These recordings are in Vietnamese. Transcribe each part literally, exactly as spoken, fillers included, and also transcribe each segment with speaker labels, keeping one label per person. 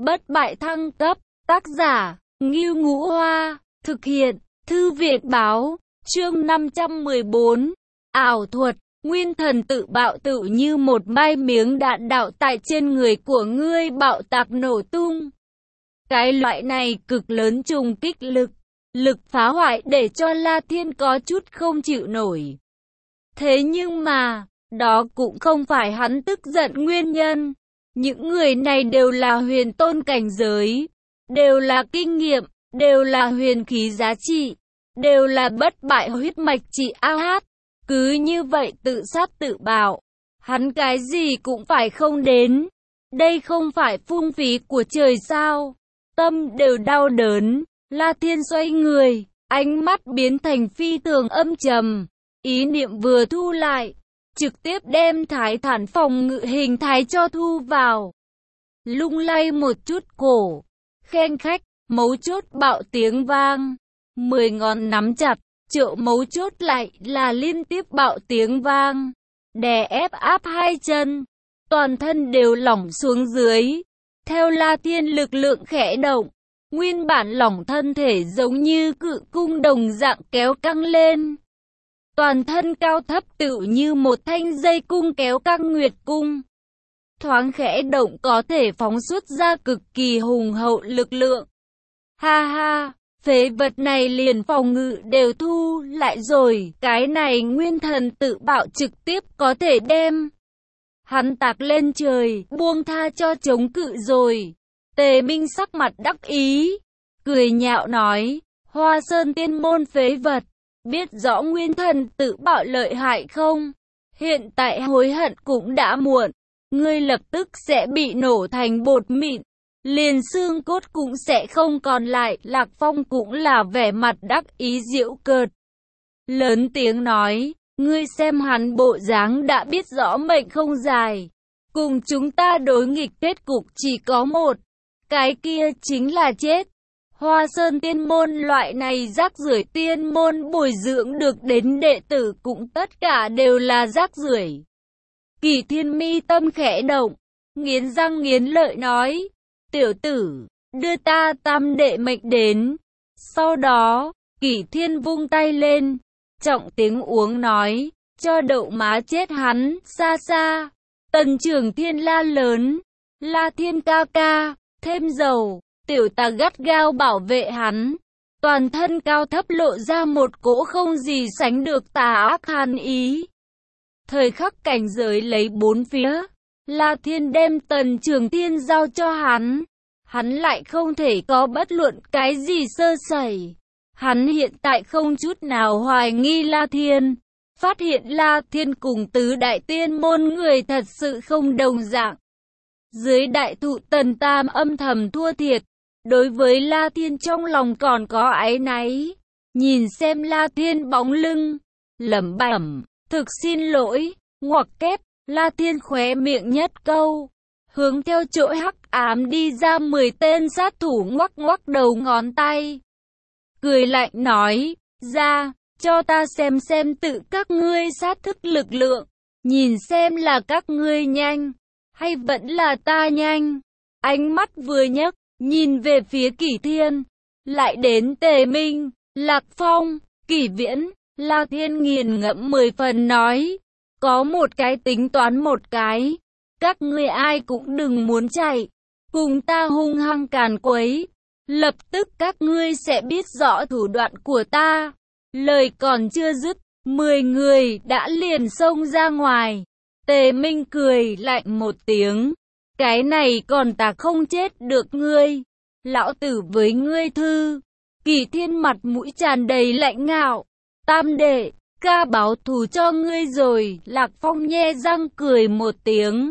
Speaker 1: Bất bại thăng cấp, tác giả, Ngưu Ngũ Hoa, thực hiện, Thư viện báo, chương năm trăm mười bốn, ảo thuật, nguyên thần tự bạo tự như một mai miếng đạn đạo tại trên người của ngươi bạo tạc nổ tung. Cái loại này cực lớn trùng kích lực, lực phá hoại để cho La Thiên có chút không chịu nổi. Thế nhưng mà, đó cũng không phải hắn tức giận nguyên nhân. Những người này đều là huyền tôn cảnh giới, đều là kinh nghiệm, đều là huyền khí giá trị, đều là bất bại huyết mạch trị a hát. Cứ như vậy tự sát tự bạo, hắn cái gì cũng phải không đến. Đây không phải phung phí của trời sao? Tâm đều đau đớn, La Thiên xoay người, ánh mắt biến thành phi thường âm trầm, ý niệm vừa thu lại, trực tiếp đem thái thản phòng ngự hình thái cho thu vào. Lung lay một chút cổ, khen khách, mấu chốt bạo tiếng vang. Mười ngón nắm chặt, triệu mấu chốt lại là liên tiếp bạo tiếng vang. Đè ép áp hai chân, toàn thân đều lỏng xuống dưới. Theo La Thiên lực lượng khẽ động, nguyên bản lỏng thân thể giống như cự cung đồng dạng kéo căng lên. Toàn thân cao thấp tựu như một thanh dây cung kéo căng nguyệt cung. Thoáng khẽ động có thể phóng xuất ra cực kỳ hùng hậu lực lượng. Ha ha, phế vật này liền phòng ngự đều thu lại rồi, cái này nguyên thần tự bạo trực tiếp có thể đem hắn tạc lên trời, buông tha cho chống cự rồi. Tề Minh sắc mặt đắc ý, cười nhạo nói, Hoa Sơn tiên môn phế vật, biết rõ nguyên thần tự bạo lợi hại không? Hiện tại hối hận cũng đã muộn, ngươi lập tức sẽ bị nổ thành bột mịn, liền xương cốt cũng sẽ không còn lại. Lạc Phong cũng là vẻ mặt đắc ý giễu cợt, lớn tiếng nói, ngươi xem hắn bộ dáng đã biết rõ mệnh không dài, cùng chúng ta đối nghịch kết cục chỉ có một, cái kia chính là chết. Hoa Sơn tiên môn loại này rác rưởi tiên môn bồi dưỡng được đến đệ tử cũng tất cả đều là rác rưởi. Kỷ Thiên mi tâm khẽ động, nghiến răng nghiến lợi nói, tiểu tử, đưa ta tam đệ mệnh đến. Sau đó, Kỷ Thiên vung tay lên, trọng tiếng uống nói, cho đậu má chết hắn, xa xa. Tần Trường Thiên la lớn, La Thiên ca ca, thêm dầu. Tiểu tà gắt gao bảo vệ hắn, toàn thân cao thấp lộ ra một cỗ không gì sánh được tà ác hàn ý. Thời khắc cảnh giới lấy bốn phía, La Thiên đem Tần Trường Thiên giao cho hắn, hắn lại không thể có bất luận cái gì sơ sẩy. Hắn hiện tại không chút nào hoài nghi La Thiên, phát hiện La Thiên cùng tứ đại tiên môn người thật sự không đồng dạng. Dưới đại thụ Tần Tam âm thầm thua thiệt. Đối với La Thiên trong lòng còn có áy náy, nhìn xem La Thiên bóng lưng, lẩm bẩm, thực xin lỗi, ngoặc kép, La Thiên khóe miệng nhất câu, hướng theo chỗ hắc ám đi ra mười tên sát thủ ngoắc ngoắc đầu ngón tay. Cười lạnh nói, ra, cho ta xem xem tự các ngươi sát thức lực lượng, nhìn xem là các ngươi nhanh, hay vẫn là ta nhanh. Ánh mắt vừa nhấc, nhìn về phía Kỷ Thiên, lại đến Tề Minh, Lạc Phong, Kỷ Viễn, La Thiên nghiền ngẫm mười phần nói, có một cái tính toán một cái, các ngươi ai cũng đừng muốn chạy, cùng ta hung hăng càn quấy, lập tức các ngươi sẽ biết rõ thủ đoạn của ta. Lời còn chưa dứt, mười người đã liền xông ra ngoài. Tề Minh cười lạnh một tiếng. Cái này còn ta không chết được ngươi, lão tử với ngươi thư. Kỷ Thiên mặt mũi tràn đầy lạnh ngạo, tam đệ, ca báo thù cho ngươi rồi. Lạc Phong nhe răng cười một tiếng,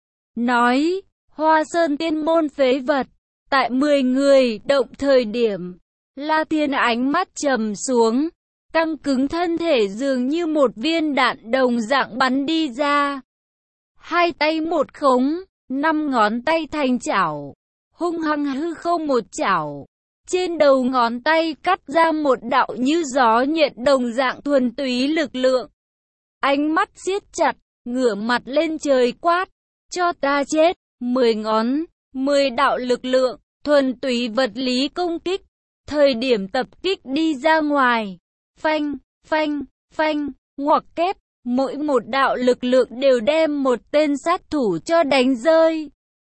Speaker 1: nói, Hoa Sơn tiên môn phế vật. Tại mười người động thời điểm, La Thiên ánh mắt trầm xuống, căng cứng thân thể dường như một viên đạn đồng dạng bắn đi ra. Hai tay một khống, năm ngón tay thành chảo, hung hăng hư không một chảo. Trên đầu ngón tay cắt ra một đạo như gió nhện đồng dạng thuần túy lực lượng. Ánh mắt siết chặt, ngửa mặt lên trời quát, cho ta chết. Mười ngón, mười đạo lực lượng, thuần túy vật lý công kích. Thời điểm tập kích đi ra ngoài, phanh, phanh, phanh, ngoặc kép, mỗi một đạo lực lượng đều đem một tên sát thủ cho đánh rơi.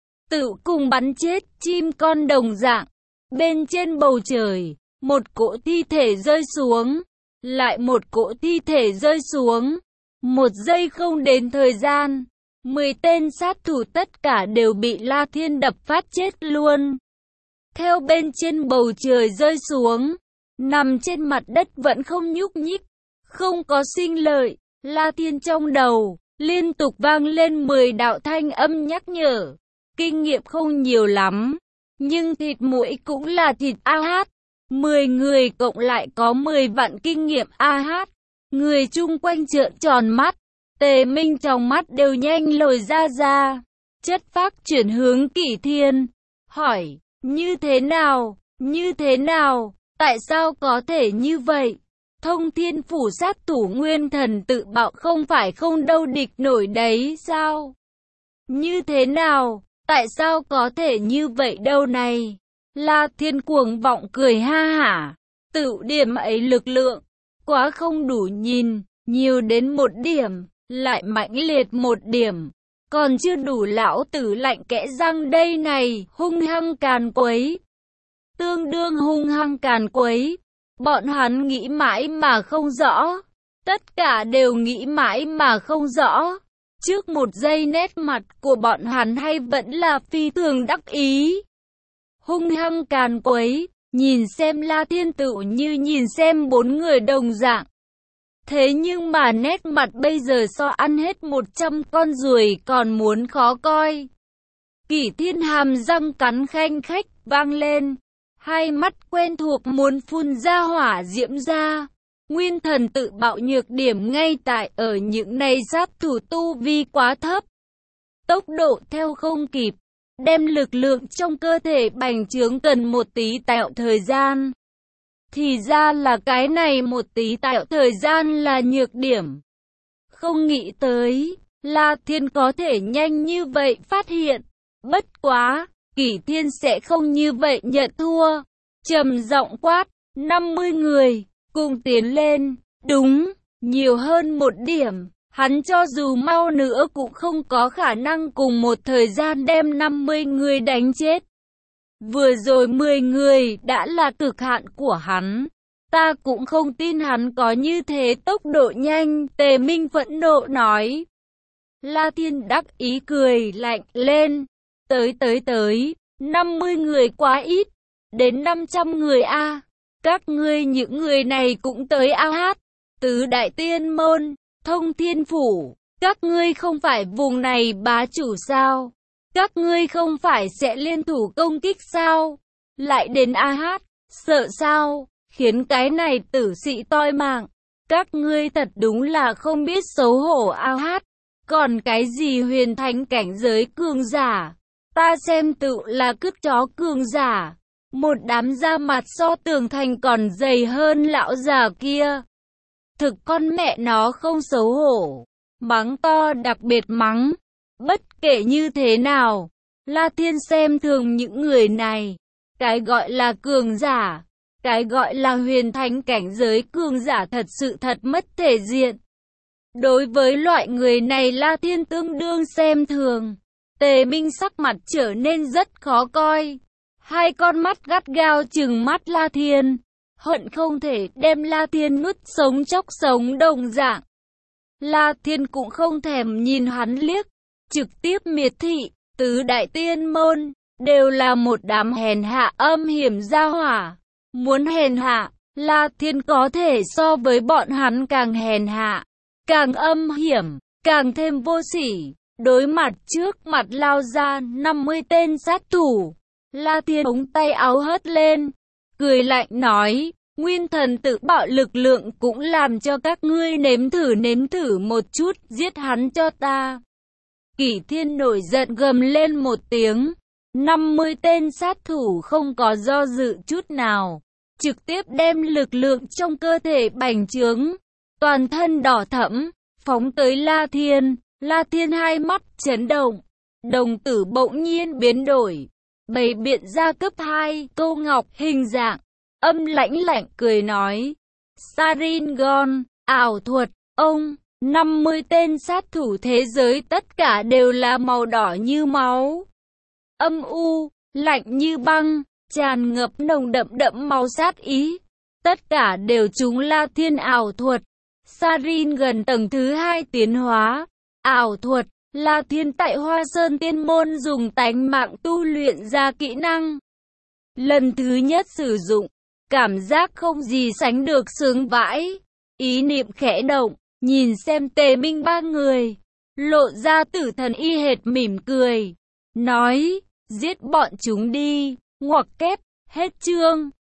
Speaker 1: Tự cùng bắn chết chim con đồng dạng. Bên trên bầu trời, một cỗ thi thể rơi xuống, lại một cỗ thi thể rơi xuống. Một giây không đến thời gian, mười tên sát thủ tất cả đều bị La Thiên đập phát chết luôn. Theo bên trên bầu trời rơi xuống, nằm trên mặt đất vẫn không nhúc nhích, không có sinh lợi. La Thiên trong đầu liên tục vang lên mười đạo thanh âm nhắc nhở. Kinh nghiệm không nhiều lắm, nhưng thịt mũi cũng là thịt a hát. mười người cộng lại có mười vạn kinh nghiệm a hát. Người chung quanh trợn tròn mắt, Tề Minh trong mắt đều nhanh lồi ra ra. Chất phác chuyển hướng Kỷ Thiên, hỏi, như thế nào, như thế nào, tại sao có thể như vậy? Thông Thiên Phủ sát thủ nguyên thần tự bạo không phải không đâu địch nổi đấy sao? Như thế nào, tại sao có thể như vậy đâu này? La Thiên cuồng vọng cười ha hả, tự điểm ấy lực lượng, quá không đủ nhìn, nhiều đến một điểm, lại mãnh liệt một điểm, còn chưa đủ lão tử lạnh kẽ răng đây này, hung hăng càn quấy. Tương đương hung hăng càn quấy, bọn hắn nghĩ mãi mà không rõ, tất cả đều nghĩ mãi mà không rõ. Trước một giây nét mặt của bọn hắn hay vẫn là phi thường đắc ý. Hung hăng càn quấy, nhìn xem La Thiên tự như nhìn xem bốn người đồng dạng. Thế nhưng mà nét mặt bây giờ so ăn hết một trăm con ruồi còn muốn khó coi. Kỷ Thiên hàm răng cắn khanh khách vang lên, hai mắt quen thuộc muốn phun ra hỏa diễm ra. Nguyên thần tự bạo nhược điểm ngay tại ở những này sát thủ tu vi quá thấp. Tốc độ theo không kịp, đem lực lượng trong cơ thể bành trướng cần một tí tạo thời gian. Thì ra là cái này một tí tạo thời gian là nhược điểm. Không nghĩ tới, La Thiên có thể nhanh như vậy phát hiện. Bất quá, Kỷ Thiên sẽ không như vậy nhận thua. Trầm giọng quát, năm mươi người, cùng tiến lên. Đúng, nhiều hơn một điểm. Hắn cho dù mau nữa cũng không có khả năng cùng một thời gian đem năm mươi người đánh chết. Vừa rồi mười người đã là cực hạn của hắn. Ta cũng không tin hắn có như thế tốc độ nhanh, Tề Minh phẫn nộ nói. La Thiên đắc ý cười lạnh lên. Tới tới tới, năm mươi người quá ít, đến năm trăm người a. À. Các ngươi những người này cũng tới a hát. Tứ Đại Tiên Môn, Thông Thiên Phủ, các ngươi không phải vùng này bá chủ sao? Các ngươi không phải sẽ liên thủ công kích sao? Lại đến a hát, sợ sao? Khiến cái này tử sĩ toi mạng. Các ngươi thật đúng là không biết xấu hổ a hát. Còn cái gì huyền thánh cảnh giới cường giả? Ta xem tự là cứt chó cường giả. Một đám da mặt so tường thành còn dày hơn lão già kia. Thực con mẹ nó không xấu hổ. Mắng to đặc biệt mắng. Bất kể như thế nào, La Thiên xem thường những người này. Cái gọi là cường giả, cái gọi là huyền thánh cảnh giới cường giả thật sự thật mất thể diện. Đối với loại người này La Thiên tương đương xem thường. Tề Minh sắc mặt trở nên rất khó coi. Hai con mắt gắt gao trừng mắt La Thiên, hận không thể đem La Thiên nuốt sống chóc sống đồng dạng. La Thiên cũng không thèm nhìn hắn liếc, trực tiếp miệt thị, tứ đại tiên môn, đều là một đám hèn hạ âm hiểm gia hỏa. Muốn hèn hạ, La Thiên có thể so với bọn hắn càng hèn hạ, càng âm hiểm, càng thêm vô sỉ. Đối mặt trước mặt lao ra năm mươi tên sát thủ, La Thiên ống tay áo hất lên, cười lạnh nói, nguyên thần tự bạo lực lượng cũng làm cho các ngươi nếm thử nếm thử một chút, giết hắn cho ta. Kỷ Thiên nổi giận gầm lên một tiếng, năm mươi tên sát thủ không có do dự chút nào, trực tiếp đem lực lượng trong cơ thể bành trướng, toàn thân đỏ thẫm, phóng tới La Thiên. La Thiên hai mắt chấn động, đồng tử bỗng nhiên biến đổi, bày biện ra cấp hai, câu ngọc, hình dạng, âm lãnh lạnh cười nói. Sharingan, ảo thuật, ông, năm mươi tên sát thủ thế giới tất cả đều là màu đỏ như máu. Âm u, lạnh như băng, tràn ngập nồng đậm đậm màu sát ý. Tất cả đều chúng La Thiên ảo thuật. Sharingan tầng thứ hai tiến hóa. Ảo thuật, La Thiên tại Hoa Sơn Tiên Môn dùng tánh mạng tu luyện ra kỹ năng. Lần thứ nhất sử dụng, cảm giác không gì sánh được sướng vãi. Ý niệm khẽ động, nhìn xem Tề Minh ba người, lộ ra tử thần y hệt mỉm cười, nói, giết bọn chúng đi, ngoặc kép, hết chương.